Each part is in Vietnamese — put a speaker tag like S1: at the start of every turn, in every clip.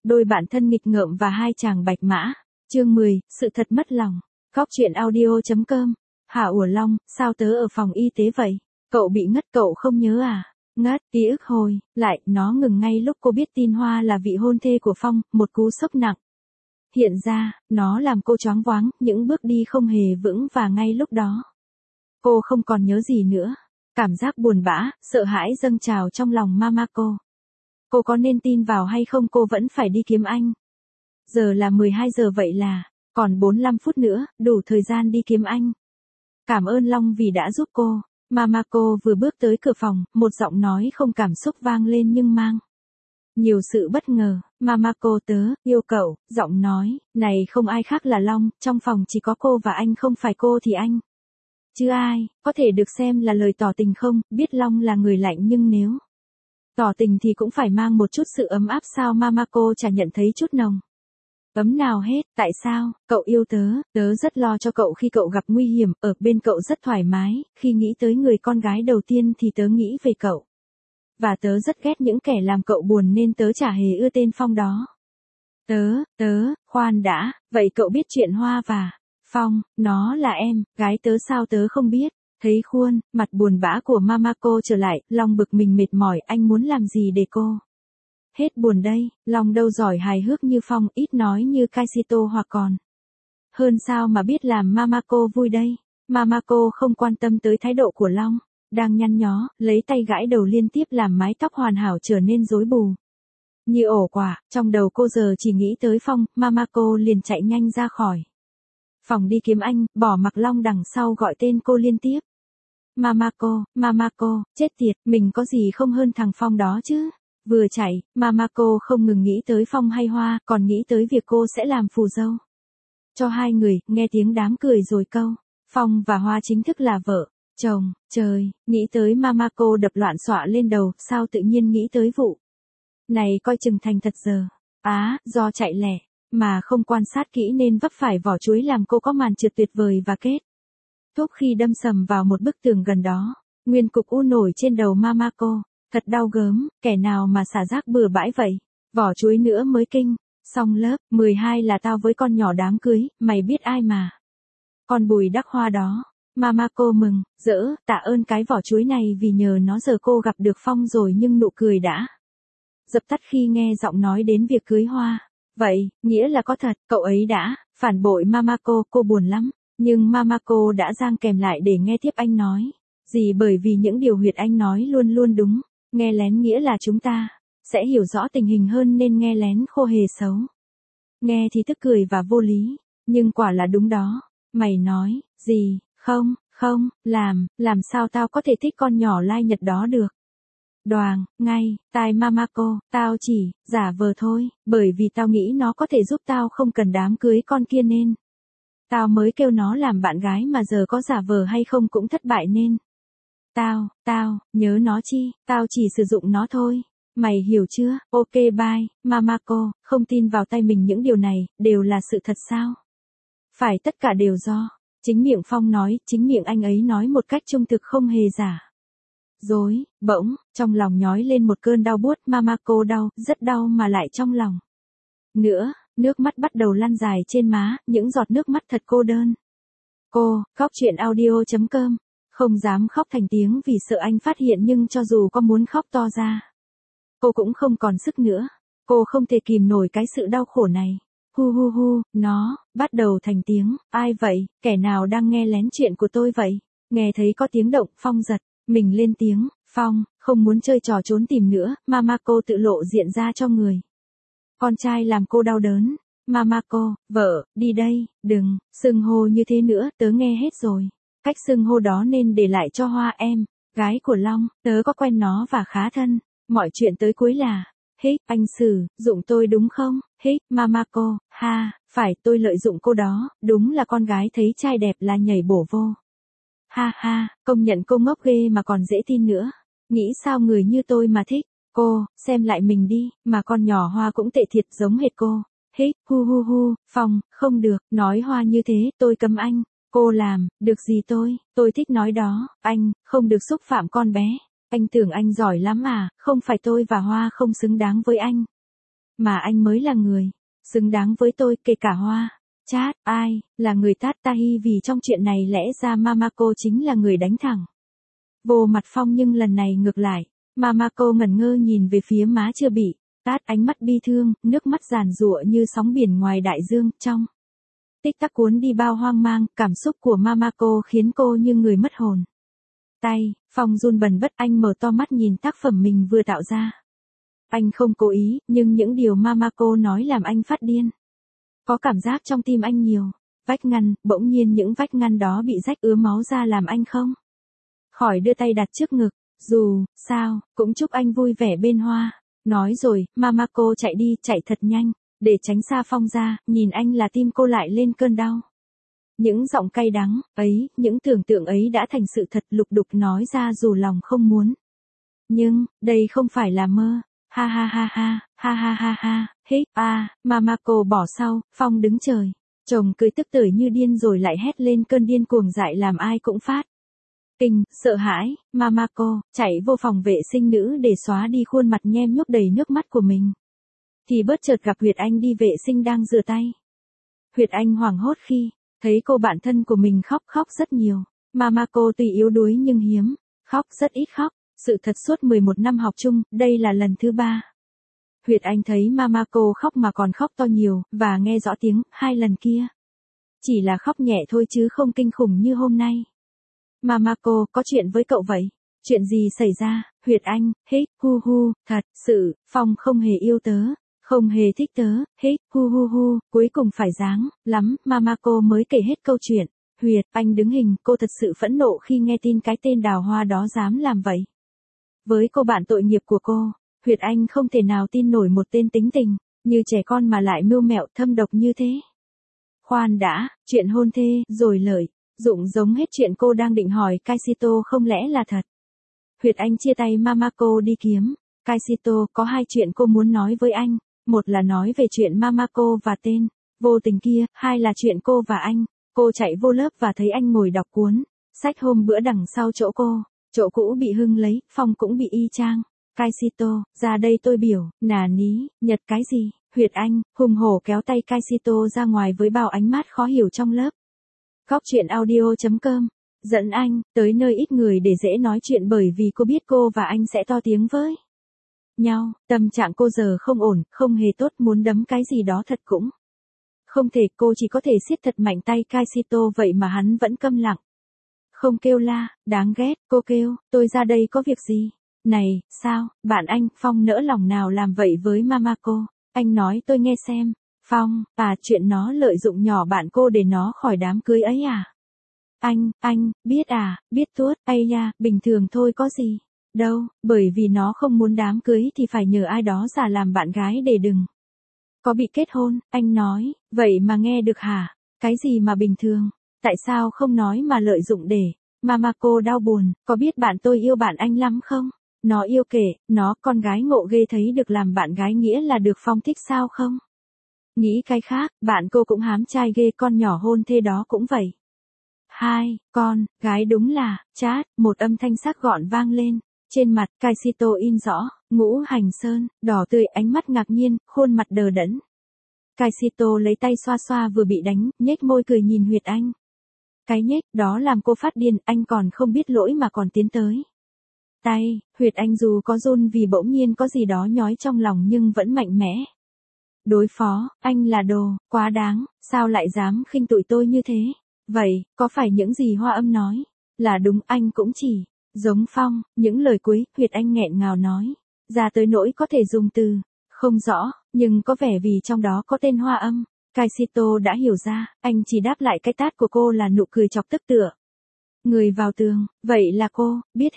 S1: đôi bạn thân nghịch ngợm và hai chàng bạch mã. Chương 10, sự thật mất lòng. Góc truyện audio.com. Hả ủa Long, sao tớ ở phòng y tế vậy? Cậu bị ngất cậu không nhớ à? Ngất, ký ức hồi, lại, nó ngừng ngay lúc cô biết tin Hoa là vị hôn thê của Phong, một cú sốc nặng. Hiện ra, nó làm cô choáng váng, những bước đi không hề vững và ngay lúc đó. Cô không còn nhớ gì nữa. Cảm giác buồn bã, sợ hãi dâng trào trong lòng Mamako. Cô có nên tin vào hay không cô vẫn phải đi kiếm anh. Giờ là 12 giờ vậy là, còn 45 phút nữa, đủ thời gian đi kiếm anh. Cảm ơn Long vì đã giúp cô. Mamako vừa bước tới cửa phòng, một giọng nói không cảm xúc vang lên nhưng mang nhiều sự bất ngờ. Mamako tớ, yêu cậu, giọng nói, này không ai khác là Long, trong phòng chỉ có cô và anh không phải cô thì anh. Chứ ai, có thể được xem là lời tỏ tình không, biết Long là người lạnh nhưng nếu tỏ tình thì cũng phải mang một chút sự ấm áp sao Mamako chả nhận thấy chút nồng ấm nào hết, tại sao, cậu yêu tớ, tớ rất lo cho cậu khi cậu gặp nguy hiểm, ở bên cậu rất thoải mái, khi nghĩ tới người con gái đầu tiên thì tớ nghĩ về cậu. Và tớ rất ghét những kẻ làm cậu buồn nên tớ chả hề ưa tên Phong đó. Khoan đã, vậy cậu biết chuyện Hoa và Phong, nó là em, gái tớ sao tớ không biết. Thấy khuôn, mặt buồn bã của Mamako trở lại, Long bực mình mệt mỏi, anh muốn làm gì để cô hết buồn đây, Long đâu giỏi hài hước như Phong, ít nói như Kaishito hoặc còn hơn sao mà biết làm Mamako vui đây. Mamako không quan tâm tới thái độ của Long, đang nhăn nhó, lấy tay gãi đầu liên tiếp làm mái tóc hoàn hảo trở nên rối bù như ổ quả, trong đầu cô giờ chỉ nghĩ tới Phong, Mamako liền chạy nhanh ra khỏi phòng đi kiếm anh, bỏ mặc Long đằng sau gọi tên cô liên tiếp. Mamako, chết tiệt, mình có gì không hơn thằng Phong đó chứ. Vừa chạy, Mamako không ngừng nghĩ tới Phong hay Hoa, còn nghĩ tới việc cô sẽ làm phù dâu cho hai người, nghe tiếng đám cười rồi câu. Phong và Hoa chính thức là vợ, chồng, trời, nghĩ tới Mamako đập loạn xọa lên đầu, sao tự nhiên nghĩ tới vụ này coi chừng thành thật giờ. Do chạy lẹ, mà không quan sát kỹ nên vấp phải vỏ chuối làm cô có màn trượt tuyệt vời và kết thúc khi đâm sầm vào một bức tường gần đó. Nguyên cục u nổi trên đầu Mamako, thật đau gớm, kẻ nào mà xả rác bừa bãi vậy, vỏ chuối nữa mới kinh. Xong lớp, 12 là tao với con nhỏ đám cưới, mày biết ai mà. Con Bùi Đắc Hoa đó. Mamako mừng, rỡ, tạ ơn cái vỏ chuối này vì nhờ nó giờ cô gặp được Phong rồi nhưng nụ cười đã dập tắt khi nghe giọng nói đến việc cưới Hoa. Vậy, nghĩa là có thật, cậu ấy đã phản bội Mamako, cô buồn lắm. Nhưng Mamako đã giang kèm lại để nghe tiếp anh nói gì bởi vì những điều huyệt anh nói luôn luôn đúng. Nghe lén nghĩa là chúng ta sẽ hiểu rõ tình hình hơn nên nghe lén khô hề xấu. Nghe thì tức cười và vô lý, nhưng quả là đúng đó. Mày nói, gì, không, làm sao tao có thể thích con nhỏ lai Nhật đó được. Đoàng, ngay, tai Mamako, tao chỉ giả vờ thôi, bởi vì tao nghĩ nó có thể giúp tao không cần đám cưới con kia nên tao mới kêu nó làm bạn gái mà giờ có giả vờ hay không cũng thất bại nên tao, nhớ nó chi, tao chỉ sử dụng nó thôi. Mày hiểu chưa? Ok bye, Mamako, không tin vào tay mình những điều này, đều là sự thật sao? Phải tất cả đều do chính miệng Phong nói, chính miệng anh ấy nói một cách trung thực không hề giả dối. Bỗng, trong lòng nhói lên một cơn đau buốt, Mamako đau, rất đau mà lại trong lòng nữa, nước mắt bắt đầu lăn dài trên má, những giọt nước mắt thật cô đơn. Cô, Góc truyện audio.com, không dám khóc thành tiếng vì sợ anh phát hiện nhưng cho dù có muốn khóc to ra, cô cũng không còn sức nữa. Cô không thể kìm nổi cái sự đau khổ này. Nó bắt đầu thành tiếng, ai vậy, kẻ nào đang nghe lén chuyện của tôi vậy? Nghe thấy có tiếng động, Phong giật mình lên tiếng, Phong, không muốn chơi trò trốn tìm nữa. Mamako tự lộ diện ra cho người con trai làm cô đau đớn. Mamako, vợ, đi đây, đừng xưng hô như thế nữa, tớ nghe hết rồi. Cách xưng hô đó nên để lại cho Hoa em, gái của Long, tớ có quen nó và khá thân. Mọi chuyện tới cuối là, anh sử dụng tôi đúng không? Mamako, phải tôi lợi dụng cô đó, đúng là con gái thấy trai đẹp là nhảy bổ vô. Công nhận cô ngốc ghê mà còn dễ tin nữa. Nghĩ sao người như tôi mà thích. Cô, xem lại mình đi, mà con nhỏ Hoa cũng tệ thiệt giống hệt cô. Phong, không được, nói Hoa như thế, tôi cấm anh. Cô làm, được gì tôi thích nói đó, anh, không được xúc phạm con bé. Anh tưởng anh giỏi lắm à, không phải tôi và Hoa không xứng đáng với anh. mà anh mới là người xứng đáng với tôi, kể cả Hoa. Chát, ai là người tát Tahi, vì trong chuyện này lẽ ra Mamako chính là người đánh thẳng vô mặt Phong, nhưng lần này ngược lại. Mamako ngẩn ngơ nhìn về phía má chưa bị tát, ánh mắt bi thương, nước mắt giàn giụa như sóng biển ngoài đại dương, trong tích tắc cuốn đi bao hoang mang, cảm xúc của Mamako khiến cô như người mất hồn. Tay, Phong run bần bật, anh mở to mắt nhìn tác phẩm mình vừa tạo ra. Anh không cố ý, nhưng những điều Mamako nói làm anh phát điên. Có cảm giác trong tim anh nhiều vách ngăn, bỗng nhiên những vách ngăn đó bị rách ứa máu ra làm anh không khỏi đưa tay đặt trước ngực. Dù sao, cũng chúc anh vui vẻ bên Hoa. Nói rồi, Mamako chạy đi, chạy thật nhanh, để tránh xa Phong ra, nhìn anh là tim cô lại lên cơn đau. Những giọng cay đắng ấy, những tưởng tượng ấy đã thành sự thật, lục đục nói ra dù lòng không muốn. Nhưng, đây không phải là mơ. Ha ha ha ha, ha ha ha ha, hít, Mamako bỏ sau, Phong đứng trời. Chồng cười tức tưởi như điên rồi lại hét lên cơn điên cuồng dại làm ai cũng phát kinh, sợ hãi. Mamako chạy vô phòng vệ sinh nữ để xóa đi khuôn mặt nhem nhuốc đầy nước mắt của mình. Thì bất chợt gặp Huyệt Anh đi vệ sinh đang rửa tay. Huyệt Anh hoảng hốt khi thấy cô bạn thân của mình khóc rất nhiều. Mamako tuy yếu đuối nhưng hiếm khóc, rất ít khóc. Sự thật suốt 11 năm học chung, đây là lần thứ 3. Huyệt Anh thấy Mamako khóc mà còn khóc to nhiều, và nghe rõ tiếng, 2 lần kia. Chỉ là khóc nhẹ thôi chứ không kinh khủng như hôm nay. Mamako, có chuyện với cậu vậy? Chuyện gì xảy ra? Huyệt Anh, hít, hu hu, thật sự, Phong không hề yêu tớ, không hề thích tớ, hít, hu hu hu, cuối cùng phải dáng lắm, Mamako mới kể hết câu chuyện. Huyệt Anh đứng hình, cô thật sự phẫn nộ khi nghe tin cái tên Đào Hoa đó dám làm vậy. Với cô bạn tội nghiệp của cô, Huyệt Anh không thể nào tin nổi một tên tính tình như trẻ con mà lại mưu mẹo thâm độc như thế. Khoan đã, chuyện hôn thê rồi lợi dụng giống hết chuyện cô đang định hỏi Kaishito không lẽ là thật. Huyệt Anh chia tay Mamako đi kiếm Kaishito, có 2 chuyện cô muốn nói với anh. Một là nói về chuyện Mamako và tên vô tình kia, 2 là chuyện cô và anh. Cô chạy vô lớp và thấy anh ngồi đọc cuốn sách hôm bữa đằng sau chỗ cô. Chỗ cũ bị Hưng lấy, Phong cũng bị y chang. Kaishito, ra đây tôi biểu, nà ní, nhật cái gì? Huyệt Anh, hùng hổ kéo tay Kaishito ra ngoài với bao ánh mắt khó hiểu trong lớp. Góc truyện audio.com dẫn anh tới nơi ít người để dễ nói chuyện, bởi vì cô biết cô và anh sẽ to tiếng với nhau. Tâm trạng cô giờ không ổn, không hề tốt, muốn đấm cái gì đó thật cũng không thể, cô chỉ có thể siết thật mạnh tay Kaishito, vậy mà hắn vẫn câm lặng. Không kêu la, đáng ghét, cô kêu, tôi ra đây có việc gì? Này, sao, bạn anh, Phong nỡ lòng nào làm vậy với Mamako? Anh nói tôi nghe xem. Phong, chuyện nó lợi dụng nhỏ bạn cô để nó khỏi đám cưới ấy à? Anh, biết à, biết tuốt, ây da, bình thường thôi có gì. Đâu, bởi vì nó không muốn đám cưới thì phải nhờ ai đó giả làm bạn gái để đừng có bị kết hôn, anh nói, vậy mà nghe được hả? Cái gì mà bình thường? Tại sao không nói mà lợi dụng để Mamako đau buồn, có biết bạn tôi yêu bạn anh lắm không? Nó yêu kể, nó con gái ngộ ghê, thấy được làm bạn gái nghĩa là được Phong thích sao không? Nghĩ cái khác, bạn cô cũng hám trai ghê, con nhỏ hôn thê đó cũng vậy. 2, con, gái đúng là, chát, một âm thanh sắc gọn vang lên. Trên mặt, Kaishito in rõ, ngũ hành sơn, đỏ tươi, ánh mắt ngạc nhiên, khuôn mặt đờ đẫn. Kaishito lấy tay xoa xoa vừa bị đánh, nhếch môi cười nhìn Huyệt Anh. Cái nhếch đó làm cô phát điên, anh còn không biết lỗi mà còn tiến tới. Tay, Huyệt Anh dù có run vì bỗng nhiên có gì đó nhói trong lòng nhưng vẫn mạnh mẽ. Đối phó, anh là đồ, quá đáng, sao lại dám khinh tụi tôi như thế? Vậy, có phải những gì Hoa Âm nói là đúng? Anh cũng chỉ giống Phong. Những lời cuối, Huyệt Anh nghẹn ngào nói ra tới nỗi có thể dùng từ không rõ, nhưng có vẻ vì trong đó có tên Hoa Âm. Kaishito đã hiểu ra, anh chỉ đáp lại cái tát của cô là nụ cười chọc tức tựa người vào tường. Vậy là cô biết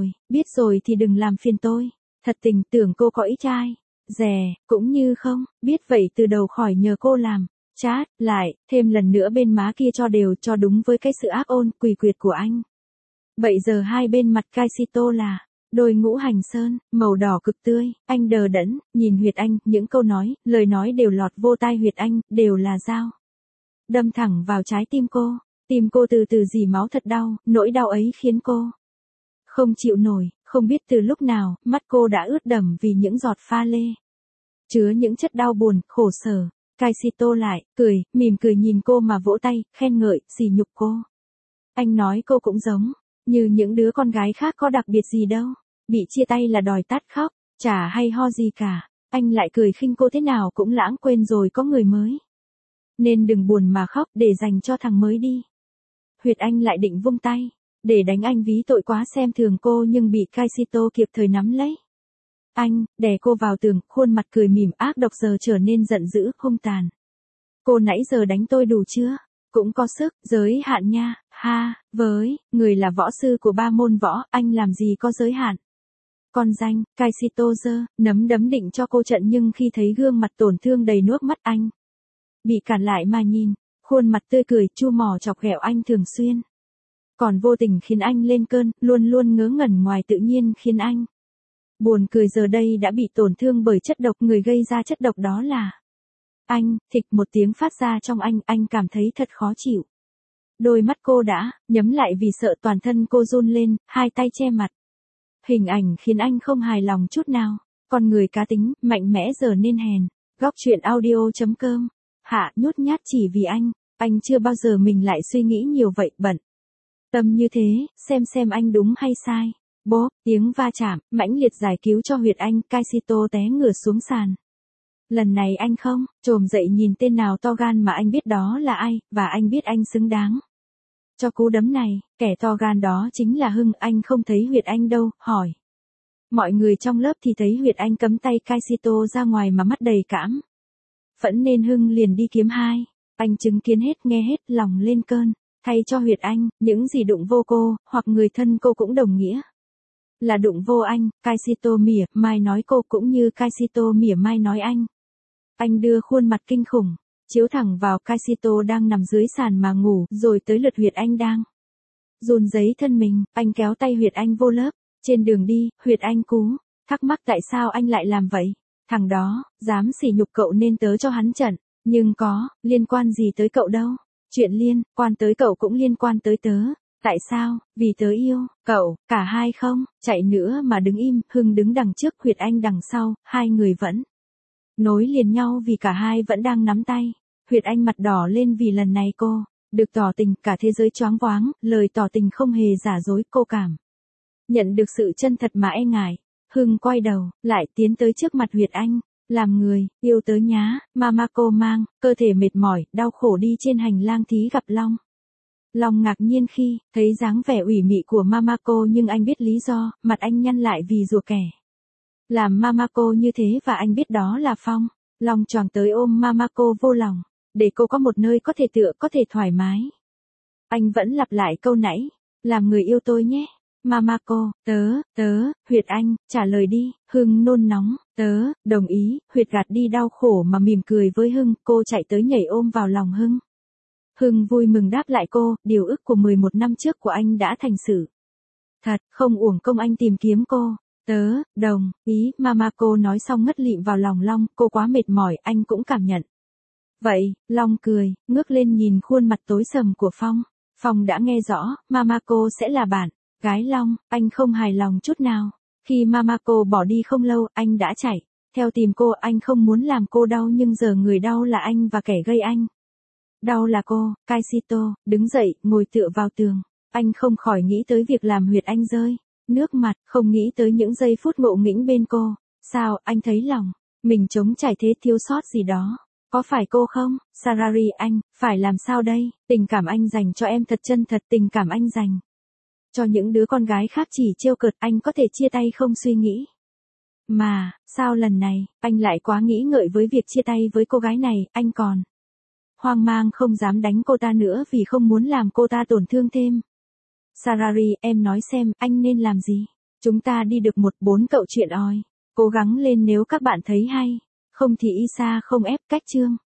S1: rồi thì đừng làm phiền tôi. Thật tình tưởng cô có ý trai rẻ, cũng như không biết, vậy từ đầu khỏi nhờ cô làm. Chát lại thêm lần nữa bên má kia cho đều, cho đúng với cái sự ác ôn quỷ quyệt của anh. Bây giờ hai bên mặt Kaishito là đôi ngũ hành sơn, màu đỏ cực tươi. Anh đờ đẫn nhìn Huyệt Anh, những câu nói, lời nói đều lọt vô tai Huyệt Anh, đều là dao đâm thẳng vào trái tim cô. Tim cô từ từ rỉ máu thật đau, nỗi đau ấy khiến cô không chịu nổi. Không biết từ lúc nào, mắt cô đã ướt đẫm vì những giọt pha lê chứa những chất đau buồn, khổ sở. Kaishito lại, mỉm cười nhìn cô mà vỗ tay, khen ngợi, sỉ nhục cô. Anh nói cô cũng giống như những đứa con gái khác có đặc biệt gì đâu. Bị chia tay là đòi tát khóc, chả hay ho gì cả. Anh lại cười khinh cô thế nào cũng lãng quên rồi có người mới. Nên đừng buồn mà khóc để dành cho thằng mới đi. Huyệt Anh lại định vung tay, để đánh anh ví tội quá xem thường cô nhưng bị Kaishito kịp thời nắm lấy. Anh, đè cô vào tường, khuôn mặt cười mỉm ác độc giờ trở nên giận dữ, hung tàn. Cô nãy giờ đánh tôi đủ chưa? Cũng có sức, giới hạn nha, ha, với, người là võ sư của 3 môn võ, anh làm gì có giới hạn. Con danh, Kaishito giơ nắm đấm định cho cô trận nhưng khi thấy gương mặt tổn thương đầy nước mắt anh. Bị cản lại mà nhìn, khuôn mặt tươi cười chu mỏ chọc ghẹo anh thường xuyên. Còn vô tình khiến anh lên cơn, luôn luôn ngớ ngẩn ngoài tự nhiên khiến anh buồn cười giờ đây đã bị tổn thương bởi chất độc người gây ra chất độc đó là anh, thịch một tiếng phát ra trong anh cảm thấy thật khó chịu. Đôi mắt cô đã nhắm lại vì sợ toàn thân cô run lên, hai tay che mặt. Hình ảnh khiến anh không hài lòng chút nào, con người cá tính, mạnh mẽ giờ nên hèn. Góc truyện audio.com. Hạ nhút nhát chỉ vì anh chưa bao giờ mình lại suy nghĩ nhiều vậy bận. Tâm như thế, xem anh đúng hay sai. Bốp, tiếng va chạm, mãnh liệt giải cứu cho huyệt anh, Kaishito té ngửa xuống sàn. Lần này anh không, trồm dậy nhìn tên nào to gan mà anh biết đó là ai, và anh biết anh xứng đáng cho cú đấm này, kẻ to gan đó chính là Hưng, anh không thấy huyệt anh đâu, hỏi. Mọi người trong lớp thì thấy huyệt anh cấm tay Kaishito ra ngoài mà mắt đầy cảm phẫn nên Hưng liền đi kiếm hai. Anh chứng kiến hết nghe hết lòng lên cơn, thay cho huyệt anh, những gì đụng vô cô, hoặc người thân cô cũng đồng nghĩa là đụng vô anh. Kaishito mỉa mai nói cô cũng như Kaishito mỉa mai nói anh. Anh đưa khuôn mặt kinh khủng chiếu thẳng vào Kaishito đang nằm dưới sàn mà ngủ, rồi tới lượt huyệt anh đang run rẩy thân mình, anh kéo tay huyệt anh vô lớp. Trên đường đi, huyệt anh cú thắc mắc tại sao anh lại làm vậy. Thằng đó dám sỉ nhục cậu nên tớ cho hắn trận, nhưng có liên quan gì tới cậu đâu. Chuyện liên quan tới cậu cũng liên quan tới tớ. Tại sao? Vì tớ yêu cậu. Cả hai không chạy nữa mà đứng im. Hưng đứng đằng trước, huyệt anh đằng sau, hai người vẫn nối liền nhau vì cả hai vẫn đang nắm tay. Huyệt anh mặt đỏ lên vì lần này cô được tỏ tình, cả thế giới choáng váng, lời tỏ tình không hề giả dối, cô cảm nhận được sự chân thật mà e ngại. Hưng quay đầu lại tiến tới trước mặt huyệt anh. Làm người yêu tớ nhá. Mamako mang cơ thể mệt mỏi, đau khổ đi trên hành lang thí gặp Long. Long ngạc nhiên khi thấy dáng vẻ ủy mị của Mamako nhưng anh biết lý do, mặt anh nhăn lại vì rủa kẻ làm Mamako như thế và anh biết đó là Phong. Long choàng tới ôm Mamako vô lòng, để cô có một nơi có thể tựa, có thể thoải mái. Anh vẫn lặp lại câu nãy, làm người yêu tôi nhé. Mamako, huyệt anh, trả lời đi. Hưng nôn nóng, đồng ý. Huyệt gạt đi đau khổ mà mỉm cười với Hưng, cô chạy tới nhảy ôm vào lòng Hưng. Hưng vui mừng đáp lại cô, điều ước của 11 năm trước của anh đã thành sự thật, không uổng công anh tìm kiếm cô. Đồng ý. Mamako nói xong ngất lịm vào lòng Long, cô quá mệt mỏi, anh cũng cảm nhận vậy. Long cười, ngước lên nhìn khuôn mặt tối sầm của Phong. Phong đã nghe rõ, Mamako sẽ là bạn gái Long, anh không hài lòng chút nào. Khi Mamako bỏ đi không lâu, anh đã chạy theo tìm cô, anh không muốn làm cô đau nhưng giờ người đau là anh và kẻ gây anh đau là cô. Kaishito đứng dậy, ngồi tựa vào tường. Anh không khỏi nghĩ tới việc làm huyệt anh rơi nước mặt, không nghĩ tới những giây phút ngộ nghĩnh bên cô. Sao, anh thấy lòng mình trống trải thế, thiếu sót gì đó. Có phải cô không? Sarari, anh phải làm sao đây? Tình cảm anh dành cho em thật chân thật, tình cảm anh dành cho những đứa con gái khác chỉ trêu cợt, anh có thể chia tay không suy nghĩ. Mà, sao lần này, anh lại quá nghĩ ngợi với việc chia tay với cô gái này, anh còn hoang mang không dám đánh cô ta nữa vì không muốn làm cô ta tổn thương thêm. Sarari, em nói xem, anh nên làm gì? Chúng ta đi được 1-4 cậu chuyện oi. Cố gắng lên nếu các bạn thấy hay. Không thì Isa không ép cách chương.